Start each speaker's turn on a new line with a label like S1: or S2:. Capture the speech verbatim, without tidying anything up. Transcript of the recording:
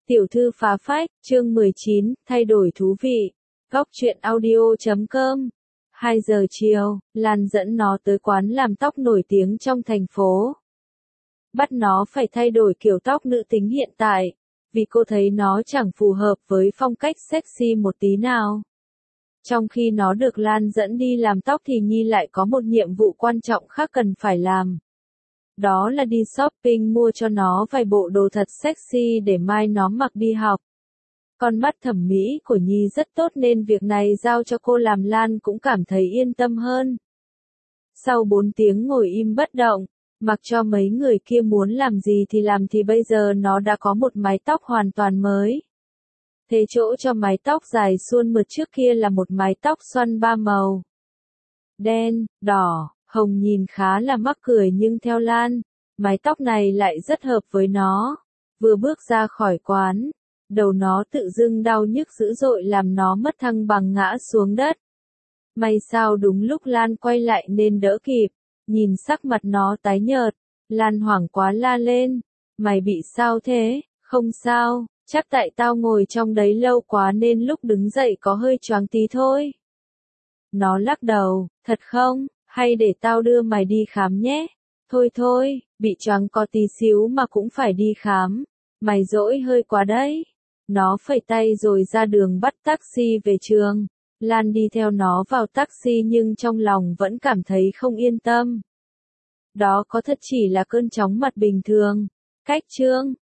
S1: Tiểu thư phá phách, chương mười chín, thay đổi thú vị. Góc truyện audio chấm com. hai giờ chiều, Lan dẫn nó tới quán làm tóc nổi tiếng trong thành phố. Bắt nó phải thay đổi kiểu tóc nữ tính hiện tại, vì cô thấy nó chẳng phù hợp với phong cách sexy một tí nào. Trong khi nó được Lan dẫn đi làm tóc thì Nhi lại có một nhiệm vụ quan trọng khác cần phải làm. Đó là đi shopping mua cho nó vài bộ đồ thật sexy để mai nó mặc đi học. Con mắt thẩm mỹ của Nhi rất tốt nên việc này giao cho cô làm Lan cũng cảm thấy yên tâm hơn. Sau bốn tiếng ngồi im bất động, mặc cho mấy người kia muốn làm gì thì làm thì bây giờ nó đã có một mái tóc hoàn toàn mới. Thế chỗ cho mái tóc dài suôn mượt trước kia là một mái tóc xoăn ba màu. Đen, đỏ, hồng nhìn khá là mắc cười nhưng theo Lan, mái tóc này lại rất hợp với nó. Vừa bước ra khỏi quán, đầu nó tự dưng đau nhức dữ dội làm nó mất thăng bằng ngã xuống đất. May sao đúng lúc Lan quay lại nên đỡ kịp, nhìn sắc mặt nó tái nhợt, Lan hoảng quá la lên, mày bị sao thế? Không sao, chắc tại tao ngồi trong đấy lâu quá nên lúc đứng dậy có hơi choáng tí thôi. Nó lắc đầu, thật không? Hay để tao đưa mày đi khám nhé? Thôi thôi, bị choáng có tí xíu mà cũng phải đi khám. Mày dỗi hơi quá đấy. Nó phẩy tay rồi ra đường bắt taxi về trường. Lan đi theo nó vào taxi nhưng trong lòng vẫn cảm thấy không yên tâm. Đó có thật chỉ là cơn chóng mặt bình thường. Cách chương